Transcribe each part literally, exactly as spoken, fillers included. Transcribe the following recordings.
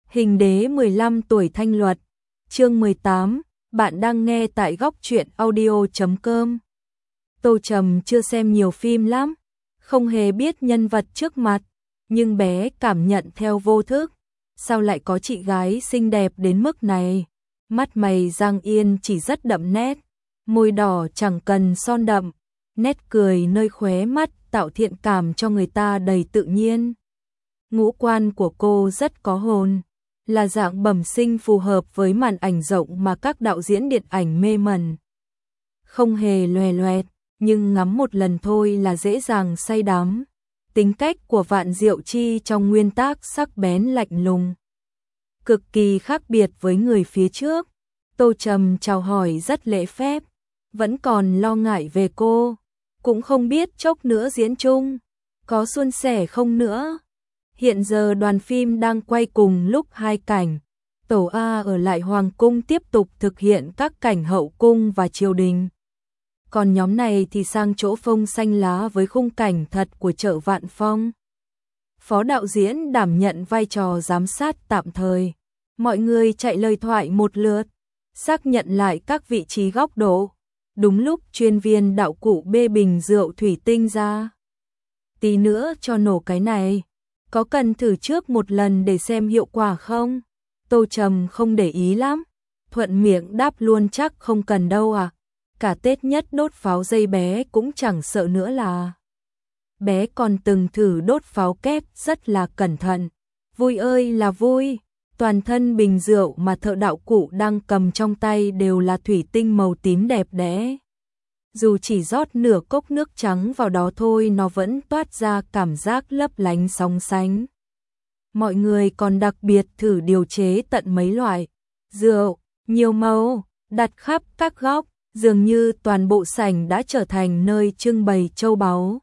Hình đế mười lăm tuổi thanh luật, chương mười tám, bạn đang nghe tại góc truyện audio chấm com. Tô Trầm chưa xem nhiều phim lắm, không hề biết nhân vật trước mặt, nhưng bé cảm nhận theo vô thức, sao lại có chị gái xinh đẹp đến mức này. Mắt mày Giang Yên chỉ rất đậm nét, môi đỏ chẳng cần son đậm, nét cười nơi khóe mắt tạo thiện cảm cho người ta đầy tự nhiên. Ngũ quan của cô rất có hồn, là dạng bẩm sinh phù hợp với màn ảnh rộng mà các đạo diễn điện ảnh mê mẩn. Không hề loè loẹt, nhưng ngắm một lần thôi là dễ dàng say đắm. Tính cách của Vạn Diệu Chi trong nguyên tác sắc bén lạnh lùng, cực kỳ khác biệt với người phía trước. Tô Trầm chào hỏi rất lễ phép, vẫn còn lo ngại về cô, cũng không biết chốc nữa diễn chung có suôn sẻ không nữa. Hiện giờ đoàn phim đang quay cùng lúc hai cảnh, tổ A ở lại Hoàng cung tiếp tục thực hiện các cảnh hậu cung và triều đình. Còn nhóm này thì sang chỗ Phong Xanh Lá với khung cảnh thật của chợ Vạn Phong. Phó đạo diễn đảm nhận vai trò giám sát tạm thời. Mọi người chạy lời thoại một lượt, xác nhận lại các vị trí góc độ. Đúng lúc chuyên viên đạo cụ bê bình rượu thủy tinh ra. Tí nữa cho nổ cái này, có cần thử trước một lần để xem hiệu quả không? Tô Trầm không để ý lắm, thuận miệng đáp luôn chắc không cần đâu à. Cả Tết nhất đốt pháo dây bé cũng chẳng sợ nữa là. Bé còn từng thử đốt pháo kép rất là cẩn thận. Vui ơi là vui, toàn thân bình rượu mà thợ đạo cụ đang cầm trong tay đều là thủy tinh màu tím đẹp đẽ. Dù chỉ rót nửa cốc nước trắng vào đó thôi nó vẫn toát ra cảm giác lấp lánh sóng sánh. Mọi người còn đặc biệt thử điều chế tận mấy loại rượu, nhiều màu, đặt khắp các góc, dường như toàn bộ sảnh đã trở thành nơi trưng bày châu báu.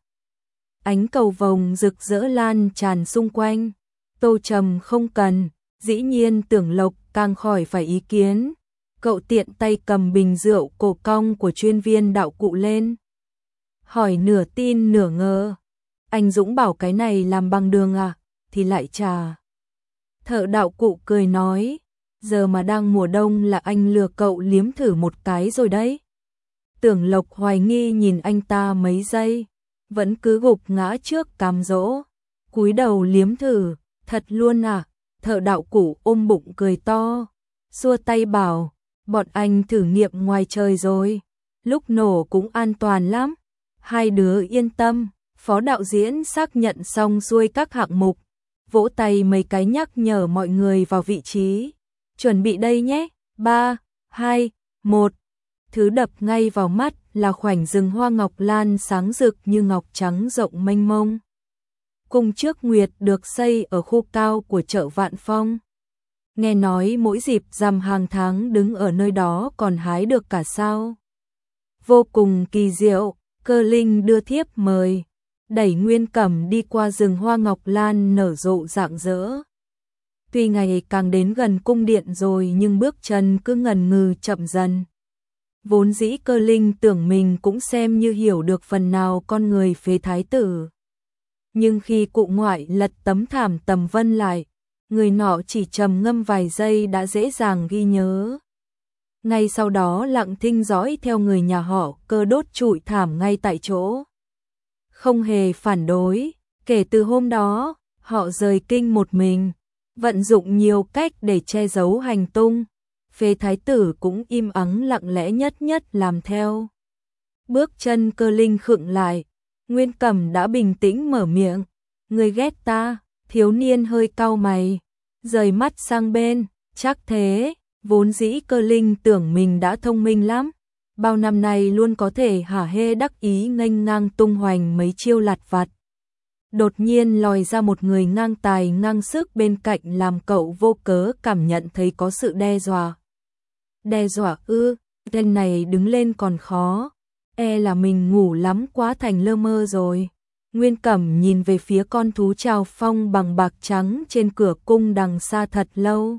Ánh cầu vồng rực rỡ lan tràn xung quanh. Tô Trầm không cần, dĩ nhiên Tưởng Lộc càng khỏi phải ý kiến. Cậu tiện tay cầm bình rượu cổ cong của chuyên viên đạo cụ lên, hỏi nửa tin nửa ngờ. Anh Dũng bảo cái này làm bằng đường à? Thì lại trà. Thợ đạo cụ cười nói, giờ mà đang mùa đông là anh lừa cậu liếm thử một cái rồi đấy. Tưởng Lộc hoài nghi nhìn anh ta mấy giây, vẫn cứ gục ngã trước cám dỗ, cúi đầu liếm thử. Thật luôn à? Thợ đạo cụ ôm bụng cười to, xua tay bảo, bọn anh thử nghiệm ngoài trời rồi, lúc nổ cũng an toàn lắm. Hai đứa yên tâm. Phó đạo diễn xác nhận xong xuôi các hạng mục, vỗ tay mấy cái nhắc nhở mọi người vào vị trí. Chuẩn bị đây nhé, ba, hai, một. Thứ đập ngay vào mắt là khoảnh rừng hoa ngọc lan sáng rực như ngọc trắng rộng mênh mông. Cung trước nguyệt được xây ở khu cao của chợ Vạn Phong. Nghe nói mỗi dịp rằm hàng tháng đứng ở nơi đó còn hái được cả sao. Vô cùng kỳ diệu, Cơ Linh đưa thiếp mời, đẩy Nguyên Cẩm đi qua rừng hoa ngọc lan nở rộ rạng rỡ. Tuy ngày càng đến gần cung điện rồi nhưng bước chân cứ ngần ngừ chậm dần. Vốn dĩ Cơ Linh tưởng mình cũng xem như hiểu được phần nào con người phế thái tử. Nhưng khi cụ ngoại lật tấm thảm tầm vân lại, người nọ chỉ trầm ngâm vài giây đã dễ dàng ghi nhớ. Ngay sau đó lặng thinh dõi theo người nhà họ Cơ đốt trụi thảm ngay tại chỗ. Không hề phản đối, kể từ hôm đó, họ rời kinh một mình, vận dụng nhiều cách để che giấu hành tung. Phế thái tử cũng im ắng lặng lẽ nhất nhất làm theo. Bước chân Cơ Linh khựng lại, Nguyên Cẩm đã bình tĩnh mở miệng, người ghét ta? Thiếu niên hơi cau mày, rời mắt sang bên, chắc thế. Vốn dĩ Cơ Linh tưởng mình đã thông minh lắm, bao năm nay luôn có thể hả hê đắc ý nghênh ngang tung hoành mấy chiêu lặt vặt. Đột nhiên lòi ra một người ngang tài ngang sức bên cạnh làm cậu vô cớ cảm nhận thấy có sự đe dọa. Đe dọa ư? Tên này đứng lên còn khó, e là mình ngủ lắm quá thành lơ mơ rồi. Nguyên Cẩm nhìn về phía con thú trào phong bằng bạc trắng trên cửa cung đằng xa thật lâu.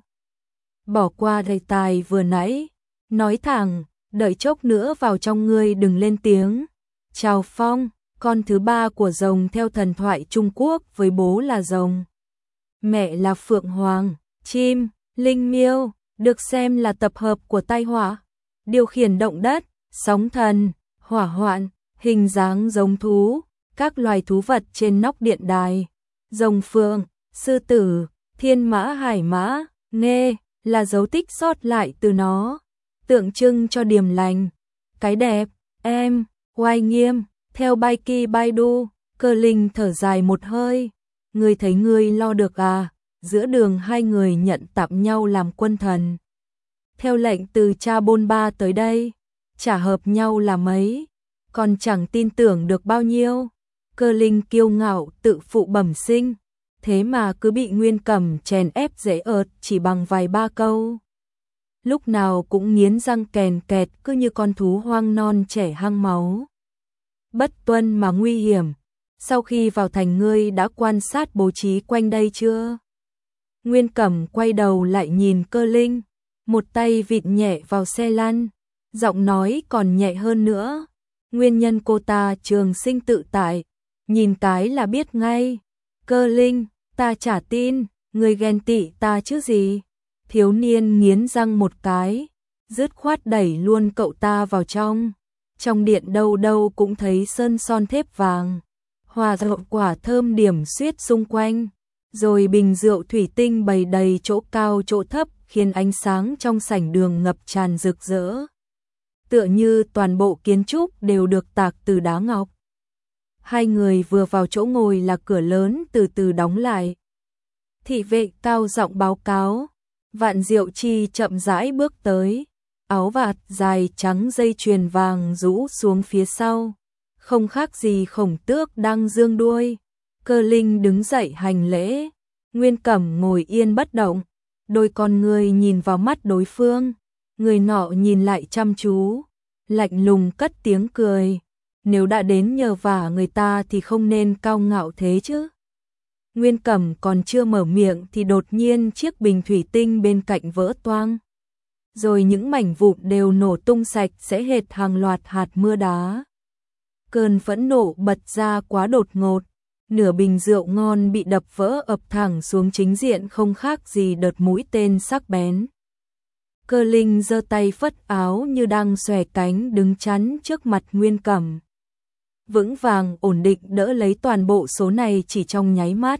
Bỏ qua đề tài vừa nãy, nói thẳng, đợi chốc nữa vào trong ngươi đừng lên tiếng. Trào Phong, con thứ ba của rồng theo thần thoại Trung Quốc với bố là rồng, mẹ là Phượng Hoàng, chim, linh miêu, được xem là tập hợp của tai họa, điều khiển động đất, sóng thần, hỏa hoạn, hình dáng giống thú, các loài thú vật trên nóc điện đài, rồng phượng, sư tử, thiên mã hải mã, nghe là dấu tích sót lại từ nó, tượng trưng cho điềm lành, cái đẹp, em, oai nghiêm, theo Baiki Baidu, Cơ Linh thở dài một hơi, ngươi thấy ngươi lo được à, giữa đường hai người nhận tạm nhau làm quân thần. Theo lệnh từ cha Bôn Ba tới đây, chả hợp nhau là mấy, còn chẳng tin tưởng được bao nhiêu. Cơ Linh kiêu ngạo tự phụ bẩm sinh, thế mà cứ bị Nguyên Cẩm chèn ép dễ ợt chỉ bằng vài ba câu. Lúc nào cũng nghiến răng kèn kẹt cứ như con thú hoang non trẻ hăng máu. Bất tuân mà nguy hiểm, sau khi vào thành ngươi đã quan sát bố trí quanh đây chưa? Nguyên Cẩm quay đầu lại nhìn Cơ Linh, một tay vịn nhẹ vào xe lăn, giọng nói còn nhẹ hơn nữa. Nguyên nhân cô ta trường sinh tự tại, nhìn cái là biết ngay. Cơ Linh, ta chả tin, người ghen tị ta chứ gì. Thiếu niên nghiến răng một cái, dứt khoát đẩy luôn cậu ta vào trong. Trong điện đâu đâu cũng thấy sơn son thép vàng, hòa rộng quả thơm điểm xuyết xung quanh, rồi bình rượu thủy tinh bày đầy chỗ cao chỗ thấp khiến ánh sáng trong sảnh đường ngập tràn rực rỡ. Tựa như toàn bộ kiến trúc đều được tạc từ đá ngọc. Hai người vừa vào chỗ ngồi là cửa lớn từ từ đóng lại. Thị vệ cao giọng báo cáo, Vạn Diệu Chi chậm rãi bước tới, áo vạt dài trắng dây chuyền vàng rũ xuống phía sau, không khác gì khổng tước đang dương đuôi. Cơ Linh đứng dậy hành lễ, Nguyên Cẩm ngồi yên bất động, đôi con người nhìn vào mắt đối phương, người nọ nhìn lại chăm chú, lạnh lùng cất tiếng cười, nếu đã đến nhờ vả người ta thì không nên cao ngạo thế chứ. Nguyên Cẩm còn chưa mở miệng thì đột nhiên chiếc bình thủy tinh bên cạnh vỡ toang, rồi những mảnh vụn đều nổ tung sạch sẽ hệt hàng loạt hạt mưa đá. Cơn phẫn nộ bật ra quá đột ngột, nửa bình rượu ngon bị đập vỡ ập thẳng xuống chính diện không khác gì đợt mũi tên sắc bén. Cơ Linh giơ tay phất áo như đang xòe cánh đứng chắn trước mặt Nguyên Cẩm. Vững vàng ổn định đỡ lấy toàn bộ số này chỉ trong nháy mắt.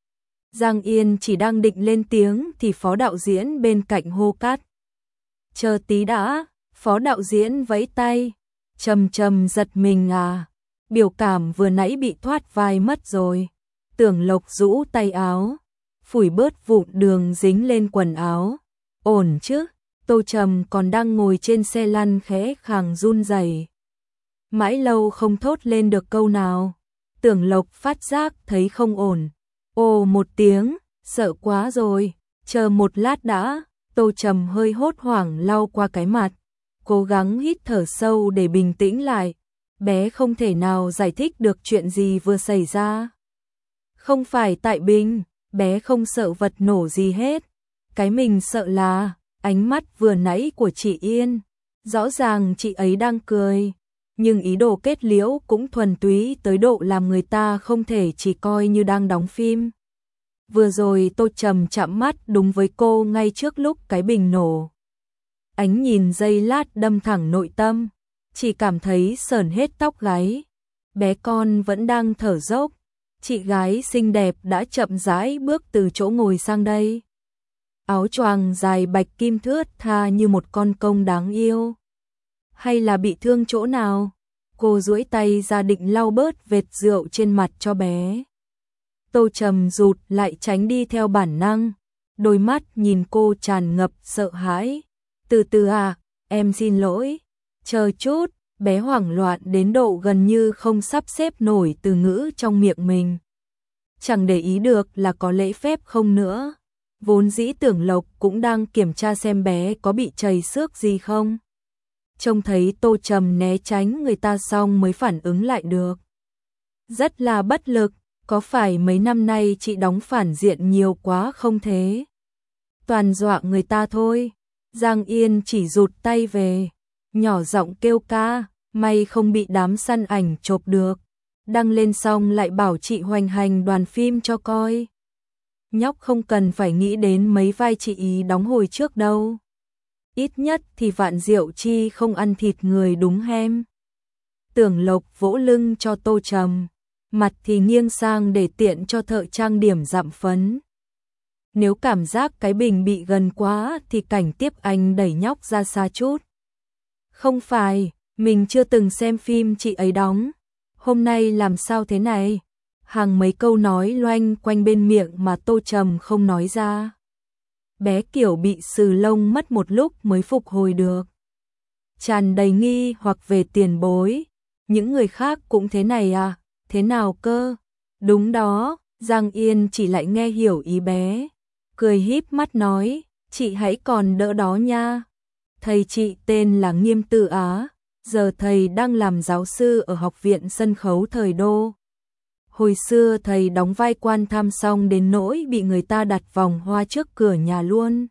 Giang Yên chỉ đang định lên tiếng thì phó đạo diễn bên cạnh hô cắt. Chờ tí đã, phó đạo diễn vẫy tay, trầm trầm giật mình à, biểu cảm vừa nãy bị thoát vai mất rồi. Tưởng Lộc rũ tay áo, phủi bớt vụn đường dính lên quần áo. Ổn chứ? Tô Trầm còn đang ngồi trên xe lăn khẽ khàng run rẩy, mãi lâu không thốt lên được câu nào. Tưởng Lộc phát giác thấy không ổn, ồ một tiếng, sợ quá rồi, chờ một lát đã. Tô Trầm hơi hốt hoảng lau qua cái mặt, cố gắng hít thở sâu để bình tĩnh lại. Bé không thể nào giải thích được chuyện gì vừa xảy ra. Không phải tại Bình, bé không sợ vật nổ gì hết. Cái mình sợ là ánh mắt vừa nãy của chị Yên. Rõ ràng chị ấy đang cười, nhưng ý đồ kết liễu cũng thuần túy tới độ làm người ta không thể chỉ coi như đang đóng phim. Vừa rồi Tô Trầm chạm mắt đúng với cô ngay trước lúc cái bình nổ. Ánh nhìn giây lát đâm thẳng nội tâm, chỉ cảm thấy sởn hết tóc gáy. Bé con vẫn đang thở dốc, chị gái xinh đẹp đã chậm rãi bước từ chỗ ngồi sang đây. Áo choàng dài bạch kim thướt tha như một con công đáng yêu. Hay là bị thương chỗ nào? Cô duỗi tay ra định lau bớt vệt rượu trên mặt cho bé. Tô Trầm rụt lại tránh đi theo bản năng, đôi mắt nhìn cô tràn ngập sợ hãi. Từ từ à, em xin lỗi. Chờ chút, bé hoảng loạn đến độ gần như không sắp xếp nổi từ ngữ trong miệng mình. Chẳng để ý được là có lễ phép không nữa. Vốn dĩ Tưởng Lộc cũng đang kiểm tra xem bé có bị trầy xước gì không. Trông thấy Tô Trầm né tránh người ta xong mới phản ứng lại được. Rất là bất lực, có phải mấy năm nay chị đóng phản diện nhiều quá không thế? Toàn dọa người ta thôi. Giang Yên chỉ rụt tay về, nhỏ giọng kêu ca, may không bị đám săn ảnh chộp được. Đăng lên xong lại bảo chị hoành hành đoàn phim cho coi. nhóc không cần phải nghĩ đến mấy vai chị ý đóng hồi trước đâu. Ít nhất thì Vạn Diệu Chi không ăn thịt người đúng hem. Tưởng Lộc vỗ lưng cho Tô Trầm, mặt thì nghiêng sang để tiện cho thợ trang điểm dặm phấn. Nếu cảm giác cái bình bị gần quá thì cảnh tiếp anh đẩy nhóc ra xa chút. Không phải, mình chưa từng xem phim chị ấy đóng. Hôm nay làm sao thế này? Hàng mấy câu nói loanh quanh bên miệng mà Tô Trầm không nói ra. Bé Kiểu bị sừ lông mất một lúc mới phục hồi được. Tràn đầy nghi hoặc về tiền bối. Những người khác cũng thế này à? Thế nào cơ? Đúng đó, Giang Yên chỉ lại nghe hiểu ý bé. Cười híp mắt nói, chị hãy còn đỡ đó nha. Thầy chị tên là Nghiêm Tử Á, giờ thầy đang làm giáo sư ở Học viện Sân khấu Thời Đô. Hồi xưa thầy đóng vai quan tham xong đến nỗi bị người ta đặt vòng hoa trước cửa nhà luôn.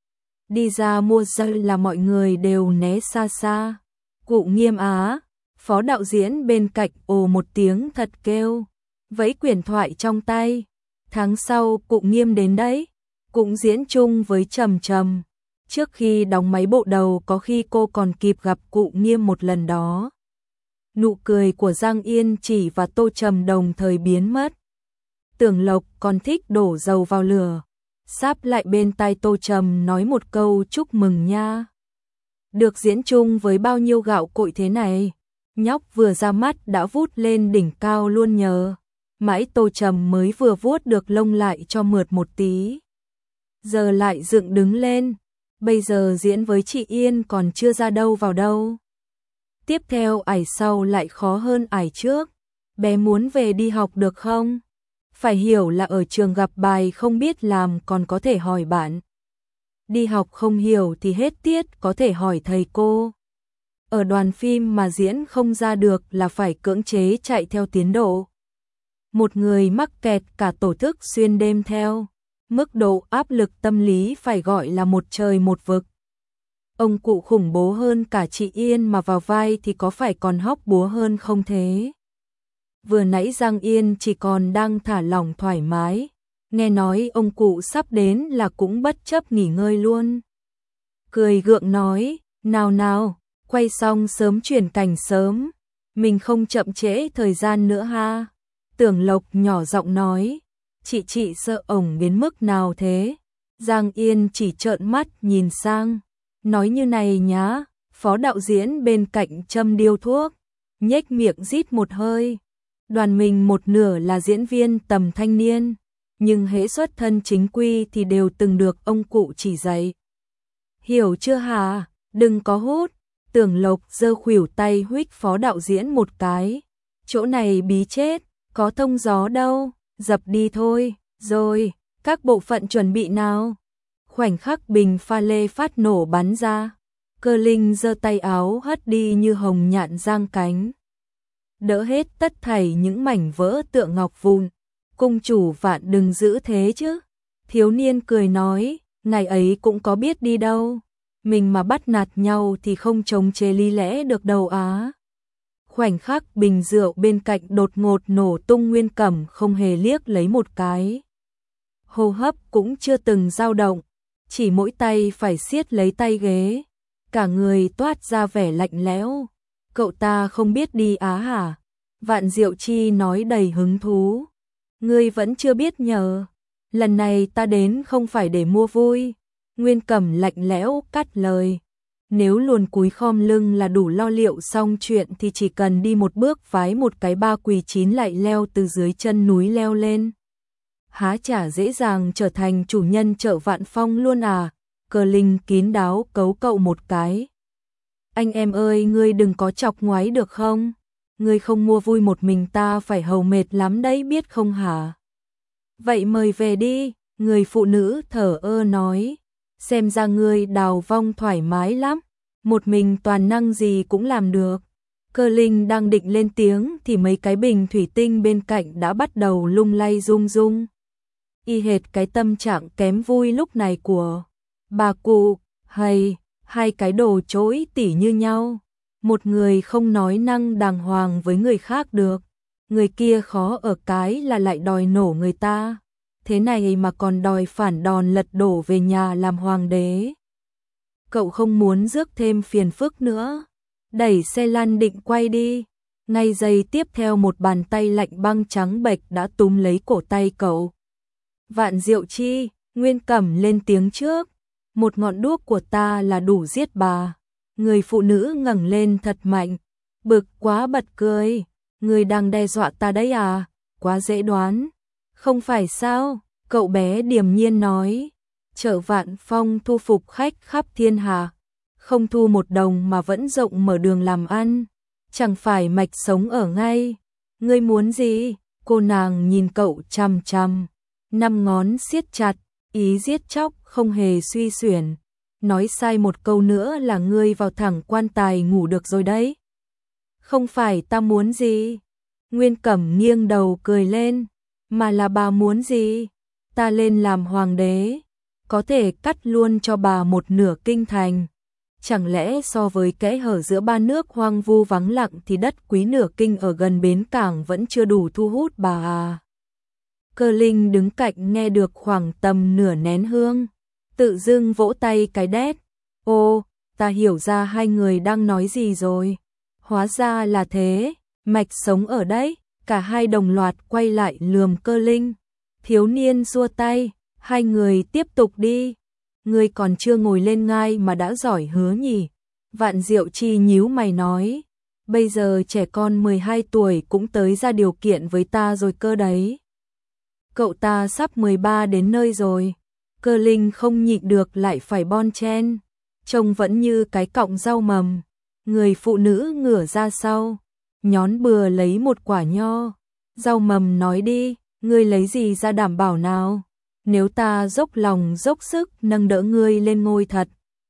Đi ra mua dây là mọi người đều né xa xa. Cụ Nghiêm Á, phó đạo diễn bên cạnh ồ một tiếng thật kêu, vẫy quyển thoại trong tay. Tháng sau cụ Nghiêm đến đấy, cũng diễn chung với Trầm Trầm. Trước khi đóng mấy bộ đầu có khi cô còn kịp gặp cụ Nghiêm một lần đó. Nụ cười của Giang Yên Chỉ và Tô Trầm đồng thời biến mất. Tưởng Lộc còn thích đổ dầu vào lửa, sáp lại bên tai Tô Trầm nói một câu chúc mừng nha. Được diễn chung với bao nhiêu gạo cội thế này, nhóc vừa ra mắt đã vút lên đỉnh cao luôn nhờ. Mãi Tô Trầm mới vừa vuốt được lông lại cho mượt một tí. Giờ lại dựng đứng lên, bây giờ diễn với chị Yên còn chưa ra đâu vào đâu. Tiếp theo ải sau lại khó hơn ải trước. Bé muốn về đi học được không? Phải hiểu là ở trường gặp bài không biết làm còn có thể hỏi bạn. Đi học không hiểu thì hết tiết có thể hỏi thầy cô. Ở đoàn phim mà diễn không ra được là phải cưỡng chế chạy theo tiến độ. Một người mắc kẹt cả tổ thức xuyên đêm theo. Mức độ áp lực tâm lý phải gọi là một trời một vực. Ông cụ khủng bố hơn cả chị Yên mà vào vai thì có phải còn hóc búa hơn không thế? Vừa nãy Giang Yên chỉ còn đang thả lỏng thoải mái. Nghe nói ông cụ sắp đến là cũng bất chấp nghỉ ngơi luôn. Cười gượng nói, nào nào, quay xong sớm chuyển cảnh sớm. Mình không chậm trễ thời gian nữa ha. Tưởng Lộc nhỏ giọng nói, chị chị sợ ổng đến mức nào thế? Giang Yên chỉ trợn mắt nhìn sang. Nói như này nhá, phó đạo diễn bên cạnh châm điếu thuốc, nhếch miệng rít một hơi. Đoàn mình một nửa là diễn viên tầm thanh niên, nhưng hễ xuất thân chính quy thì đều từng được ông cụ chỉ dạy. Hiểu chưa hả? Đừng có hút. Tưởng Lộc giơ khuỷu tay huých phó đạo diễn một cái. Chỗ này bí chết, có thông gió đâu, dập đi thôi. Rồi, các bộ phận chuẩn bị nào. Khoảnh khắc bình pha lê phát nổ bắn ra, Cơ Linh giơ tay áo hất đi như hồng nhạn giang cánh. Đỡ hết tất thảy những mảnh vỡ tượng ngọc vụn. Cung chủ Vạn đừng giữ thế chứ. Thiếu niên cười nói, ngày ấy cũng có biết đi đâu. Mình mà bắt nạt nhau thì không chống chế lý lẽ được đâu á. Khoảnh khắc bình rượu bên cạnh đột ngột nổ tung, Nguyên Cẩm không hề liếc lấy một cái. Hô hấp cũng chưa từng dao động. Chỉ mỗi tay phải siết lấy tay ghế, cả người toát ra vẻ lạnh lẽo. Cậu ta không biết đi á hả? Vạn Diệu Chi nói đầy hứng thú. Ngươi vẫn chưa biết nhờ. Lần này ta đến không phải để mua vui. Nguyên Cẩm lạnh lẽo cắt lời. Nếu luồn cúi khom lưng là đủ lo liệu xong chuyện thì chỉ cần đi một bước vái một cái ba quỳ chín lại leo từ dưới chân núi leo lên. Há chả dễ dàng trở thành chủ nhân chợ Vạn Phong luôn à? Cơ Linh kín đáo cấu cậu một cái. Anh em ơi, ngươi đừng có chọc ngoáy được không? Ngươi không mua vui một mình ta phải hầu mệt lắm đấy biết không hả? Vậy mời về đi, người phụ nữ thở ơ nói. Xem ra ngươi đào vong thoải mái lắm, một mình toàn năng gì cũng làm được. Cơ Linh đang định lên tiếng thì mấy cái bình thủy tinh bên cạnh đã bắt đầu lung lay rung rung. Y hệt cái tâm trạng kém vui lúc này của bà cụ, hay hai cái đồ chối tỉ như nhau. Một người không nói năng đàng hoàng với người khác được, người kia khó ở cái là lại đòi nổ người ta. thế này mà còn đòi phản đòn lật đổ về nhà làm hoàng đế. Cậu không muốn rước thêm phiền phức nữa. Đẩy xe lăn định quay đi. Ngay giây tiếp theo một bàn tay lạnh băng trắng bệch đã túm lấy cổ tay cậu. Vạn Diệu Chi, Nguyên Cẩm lên tiếng trước. Một ngọn đuốc của ta là đủ giết bà. Người phụ nữ ngẩng lên thật mạnh. Bực quá bật cười. Người đang đe dọa ta đấy à? Quá dễ đoán. Không phải sao? Cậu bé điềm nhiên nói. Chợ Vạn Phong thu phục khách khắp thiên hạ. Không thu một đồng mà vẫn rộng mở đường làm ăn. Chẳng phải mạch sống ở ngay. Ngươi muốn gì? Cô nàng nhìn cậu chằm chằm. Năm ngón siết chặt. Ý giết chóc không hề suy xuyển. Nói sai một câu nữa là ngươi vào thẳng quan tài ngủ được rồi đấy. Không phải ta muốn gì. Nguyên Cẩm nghiêng đầu cười lên. Mà là bà muốn gì? Ta lên làm hoàng đế. Có thể cắt luôn cho bà một nửa kinh thành. Chẳng lẽ so với kẽ hở giữa ba nước hoang vu vắng lặng thì đất quý nửa kinh ở gần bến cảng vẫn chưa đủ thu hút bà à? Cơ Linh đứng cạnh nghe được khoảng tầm nửa nén hương. Tự dưng vỗ tay cái đét. Ô, ta hiểu ra hai người đang nói gì rồi. Hóa ra là thế, mạch sống ở đấy. Cả hai đồng loạt quay lại lườm Cơ Linh. Thiếu niên xua tay, hai người tiếp tục đi. Ngươi còn chưa ngồi lên ngai mà đã giỏi hứa nhỉ. Vạn Diệu Chi nhíu mày nói. Bây giờ trẻ con mười hai tuổi cũng tới ra điều kiện với ta rồi cơ đấy. Cậu ta sắp mười ba đến nơi rồi. Cơ Linh không nhịn được lại phải bon chen. Trông vẫn như cái cọng rau mầm. Người phụ nữ ngửa ra sau. Nhón bừa lấy một quả nho. Rau mầm nói đi, ngươi lấy gì ra đảm bảo nào? Nếu ta dốc lòng dốc sức nâng đỡ ngươi lên ngôi thật.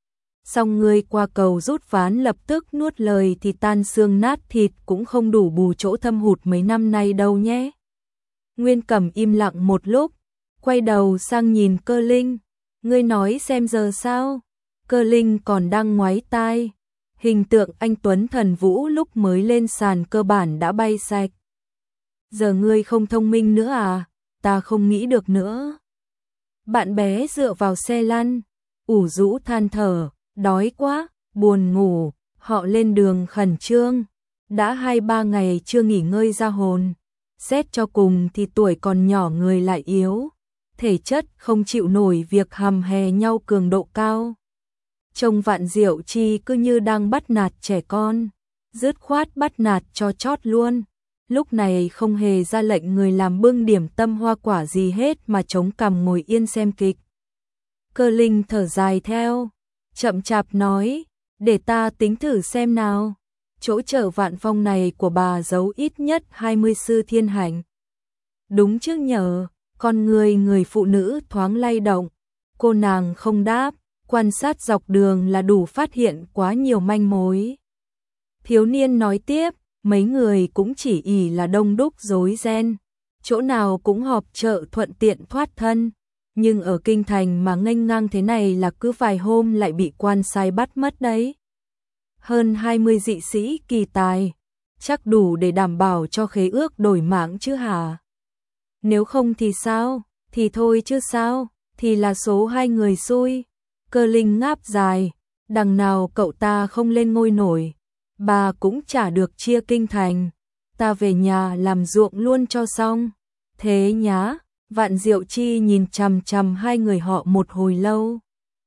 Xong ngươi qua cầu rút ván lập tức nuốt lời thì tan xương nát thịt cũng không đủ bù chỗ thâm hụt mấy năm nay đâu nhé. Nguyên Cẩm im lặng một lúc, quay đầu sang nhìn Cơ Linh. Ngươi nói xem giờ sao? Cơ Linh còn đang ngoáy tai. Hình tượng anh Tuấn Thần Vũ lúc mới lên sàn cơ bản đã bay sạch. Giờ ngươi không thông minh nữa à? Ta không nghĩ được nữa. Bạn bé dựa vào xe lăn, ủ rũ than thở, đói quá, buồn ngủ, họ lên đường khẩn trương. Đã hai ba ngày chưa nghỉ ngơi ra hồn. Xét cho cùng thì tuổi còn nhỏ người lại yếu. Thể chất không chịu nổi việc hầm hè nhau cường độ cao. Trông Vạn Diệu Chi cứ như đang bắt nạt trẻ con, dứt khoát bắt nạt cho chót luôn. Lúc này không hề ra lệnh người làm bưng điểm tâm hoa quả gì hết mà chống cằm ngồi yên xem kịch. Cơ Linh thở dài theo, chậm chạp nói, để ta tính thử xem nào. Chỗ chợ Vạn Phong này của bà giấu ít nhất hai mươi sư thiên hạnh. Đúng chứ nhờ, con người người phụ nữ thoáng lay động. Cô nàng không đáp. Quan sát dọc đường là đủ phát hiện quá nhiều manh mối. Thiếu niên nói tiếp, mấy người cũng chỉ ỷ là đông đúc rối ren, chỗ nào cũng họp chợ thuận tiện thoát thân, nhưng ở kinh thành mà nghênh ngang thế này là cứ vài hôm lại bị quan sai bắt mất đấy. Hơn hai mươi dị sĩ kỳ tài, chắc đủ để đảm bảo cho khế ước đổi mạng chứ hả? Nếu không thì sao? Thì thôi chứ sao? Thì là số hai người xui. Cơ Linh ngáp dài, đằng nào cậu ta không lên ngôi nổi, bà cũng chả được chia kinh thành, ta về nhà làm ruộng luôn cho xong. Thế nhá, Vạn Diệu Chi nhìn chằm chằm hai người họ một hồi lâu.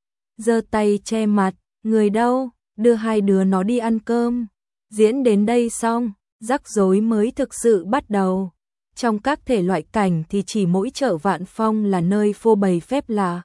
Giơ tay che mặt, người đâu, đưa hai đứa nó đi ăn cơm. Diễn đến đây xong, rắc rối mới thực sự bắt đầu. Trong các thể loại cảnh thì chỉ mỗi chợ Vạn Phong là nơi phô bày phép lạ.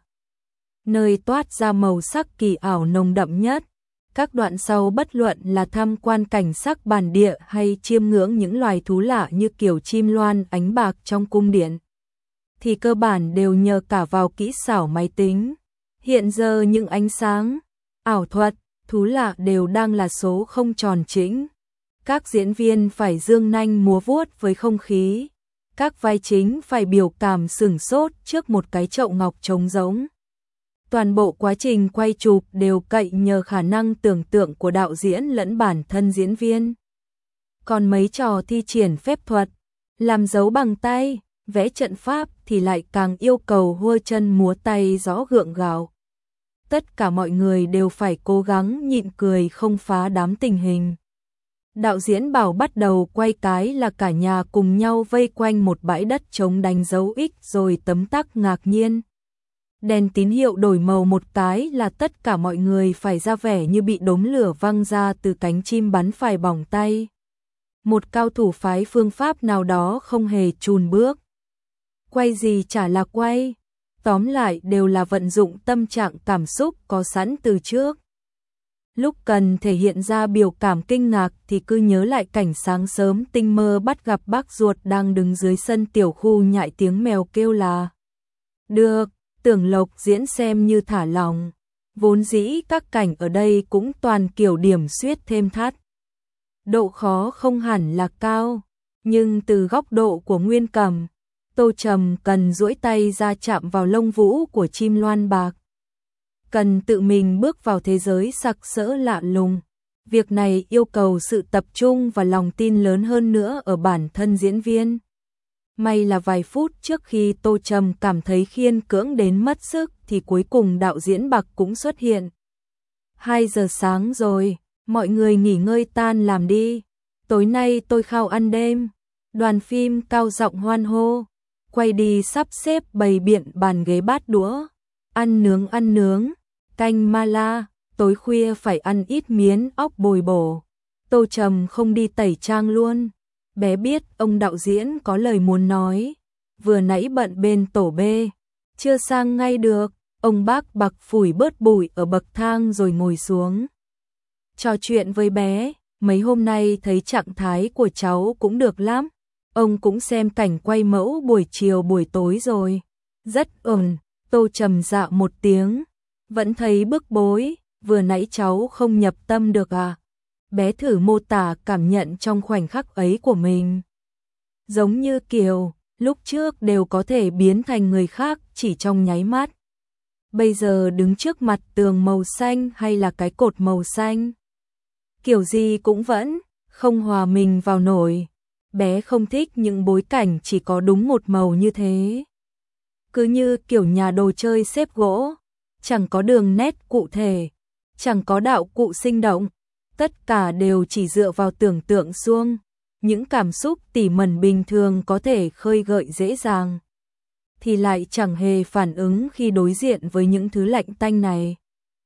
Nơi toát ra màu sắc kỳ ảo nồng đậm nhất. Các đoạn sau bất luận là tham quan cảnh sắc bản địa hay chiêm ngưỡng những loài thú lạ như kiểu chim loan ánh bạc trong cung điện, thì cơ bản đều nhờ cả vào kỹ xảo máy tính. Hiện giờ những ánh sáng, ảo thuật, thú lạ đều đang là số không tròn chỉnh. Các diễn viên phải dương nanh múa vuốt với không khí. Các vai chính phải biểu cảm sửng sốt trước một cái chậu ngọc trống rỗng. Toàn bộ quá trình quay chụp đều cậy nhờ khả năng tưởng tượng của đạo diễn lẫn bản thân diễn viên. Còn mấy trò thi triển phép thuật, làm dấu bằng tay, vẽ trận pháp thì lại càng yêu cầu hua chân múa tay rõ gượng gạo. Tất cả mọi người đều phải cố gắng nhịn cười không phá đám tình hình. Đạo diễn bảo bắt đầu quay cái là cả nhà cùng nhau vây quanh một bãi đất trống đánh dấu X rồi tấm tắc ngạc nhiên. Đèn tín hiệu đổi màu một cái là tất cả mọi người phải ra vẻ như bị đốm lửa văng ra từ cánh chim bắn phải bỏng tay. Một cao thủ phái phương pháp nào đó không hề chùn bước. Quay gì chả là quay. Tóm lại đều là vận dụng tâm trạng cảm xúc có sẵn từ trước. Lúc cần thể hiện ra biểu cảm kinh ngạc thì cứ nhớ lại cảnh sáng sớm tinh mơ bắt gặp bác ruột đang đứng dưới sân tiểu khu nhại tiếng mèo kêu là. Được, Tưởng Lộc diễn xem như thả lòng. Vốn dĩ các cảnh ở đây cũng toàn kiểu điểm xuyết thêm thắt. Độ khó không hẳn là cao, nhưng từ góc độ của Nguyên Cầm, Tô Trầm cần duỗi tay ra chạm vào lông vũ của chim loan bạc. Cần tự mình bước vào thế giới sặc sỡ lạ lùng. Việc này yêu cầu sự tập trung và lòng tin lớn hơn nữa ở bản thân diễn viên. May là vài phút trước khi Tô Trầm cảm thấy khiên cưỡng đến mất sức thì cuối cùng đạo diễn Bạc cũng xuất hiện. Hai giờ sáng rồi, mọi người nghỉ ngơi tan làm đi. Tối nay tôi khao ăn đêm. Đoàn phim cao giọng hoan hô. Quay đi sắp xếp bày biện bàn ghế bát đũa. Ăn nướng ăn nướng. Canh ma la, tối khuya phải ăn ít miến óc bồi bổ. Tô Trầm không đi tẩy trang luôn. Bé biết ông đạo diễn có lời muốn nói. Vừa nãy bận bên tổ B. Chưa sang ngay được. Ông bác Bạc phủi bớt bụi ở bậc thang rồi ngồi xuống. Trò chuyện với bé. Mấy hôm nay thấy trạng thái của cháu cũng được lắm. Ông cũng xem cảnh quay mẫu buổi chiều buổi tối rồi. Rất ổn. Tô Trầm dạo một tiếng. Vẫn thấy bức bối. Vừa nãy cháu không nhập tâm được à? Bé thử mô tả cảm nhận trong khoảnh khắc ấy của mình. Giống như Kiều, lúc trước đều có thể biến thành người khác chỉ trong nháy mắt. Bây giờ đứng trước mặt tường màu xanh hay là cái cột màu xanh. Kiểu gì cũng vẫn không hòa mình vào nổi. Bé không thích những bối cảnh chỉ có đúng một màu như thế. Cứ như kiểu nhà đồ chơi xếp gỗ, chẳng có đường nét cụ thể, chẳng có đạo cụ sinh động. Tất cả đều chỉ dựa vào tưởng tượng suông. Những cảm xúc tỉ mẩn bình thường có thể khơi gợi dễ dàng, thì lại chẳng hề phản ứng khi đối diện với những thứ lạnh tanh này.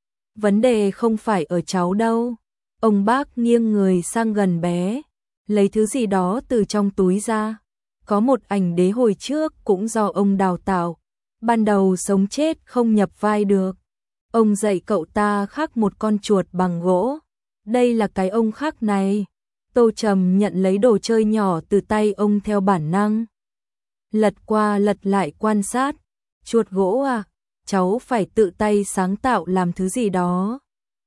Vấn đề không phải ở cháu đâu. Ông bác nghiêng người sang gần bé, lấy thứ gì đó từ trong túi ra. Có một ảnh đế hồi trước cũng do ông đào tạo. Ban đầu sống chết không nhập vai được. Ông dạy cậu ta khắc một con chuột bằng gỗ. Đây là cái ông khắc này. Tô Trầm nhận lấy đồ chơi nhỏ từ tay ông theo bản năng. Lật qua lật lại quan sát. Chuột gỗ à? Cháu phải tự tay sáng tạo làm thứ gì đó.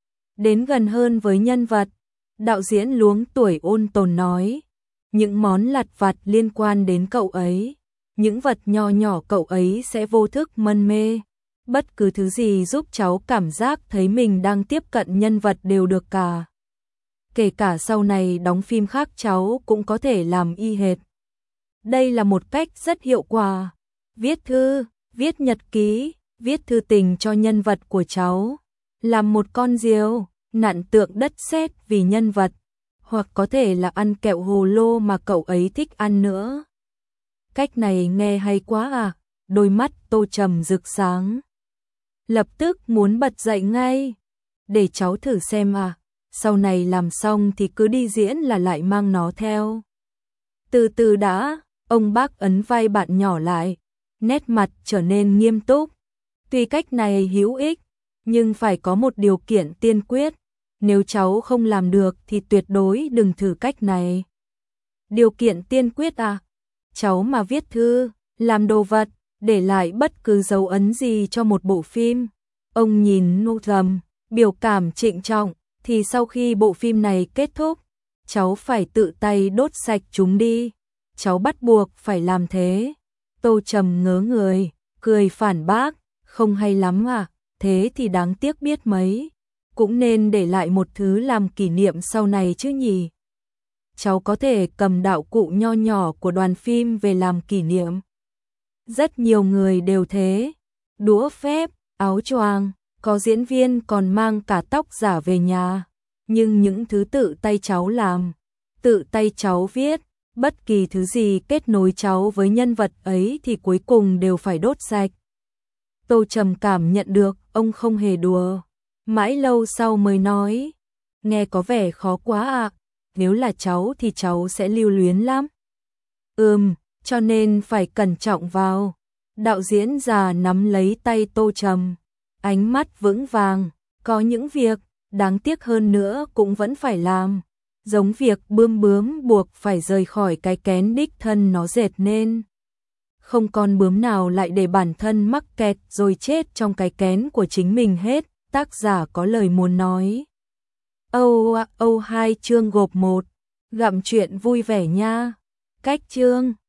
Đến gần hơn với nhân vật, đạo diễn luống tuổi ôn tồn nói. Những món lặt vặt liên quan đến cậu ấy, những vật nho nhỏ cậu ấy sẽ vô thức mân mê. Bất cứ thứ gì giúp cháu cảm giác thấy mình đang tiếp cận nhân vật đều được cả. Kể cả sau này đóng phim khác cháu cũng có thể làm y hệt. Đây là một cách rất hiệu quả. Viết thư, viết nhật ký, viết thư tình cho nhân vật của cháu. Làm một con diều, nặn tượng đất sét vì nhân vật. Hoặc có thể là ăn kẹo hồ lô mà cậu ấy thích ăn nữa. Cách này nghe hay quá à? Đôi mắt Tô Trầm rực sáng. Lập tức muốn bật dậy ngay. Để cháu thử xem à. Sau này làm xong thì cứ đi diễn là lại mang nó theo. Từ từ đã, ông bác ấn vai bạn nhỏ lại. Nét mặt trở nên nghiêm túc. Tuy cách này hữu ích, nhưng phải có một điều kiện tiên quyết. Nếu cháu không làm được thì tuyệt đối đừng thử cách này. Điều kiện tiên quyết à? Cháu mà viết thư, làm đồ vật, để lại bất cứ dấu ấn gì cho một bộ phim. Ông nhìn Nô Trầm, biểu cảm trịnh trọng, thì sau khi bộ phim này kết thúc, cháu phải tự tay đốt sạch chúng đi. Cháu bắt buộc phải làm thế. Tô Trầm ngớ người, cười phản bác, không hay lắm à, thế thì đáng tiếc biết mấy. Cũng nên để lại một thứ làm kỷ niệm sau này chứ nhỉ. Cháu có thể cầm đạo cụ nho nhỏ của đoàn phim về làm kỷ niệm. Rất nhiều người đều thế. Đũa phép, áo choàng, có diễn viên còn mang cả tóc giả về nhà. Nhưng những thứ tự tay cháu làm, tự tay cháu viết, bất kỳ thứ gì kết nối cháu với nhân vật ấy thì cuối cùng đều phải đốt sạch. Tô Trầm cảm nhận được ông không hề đùa. Mãi lâu sau mới nói, nghe có vẻ khó quá ạ, à. Nếu là cháu thì cháu sẽ lưu luyến lắm. Ừm, cho nên phải cẩn trọng vào. Đạo diễn già nắm lấy tay Tô Trầm, ánh mắt vững vàng, có những việc đáng tiếc hơn nữa cũng vẫn phải làm. Giống việc bươm bướm buộc phải rời khỏi cái kén đích thân nó dệt nên. Không con bướm nào lại để bản thân mắc kẹt rồi chết trong cái kén của chính mình hết. Tác giả có lời muốn nói. Âu Âu hai chương gộp một. Gặm chuyện vui vẻ nha. Cách chương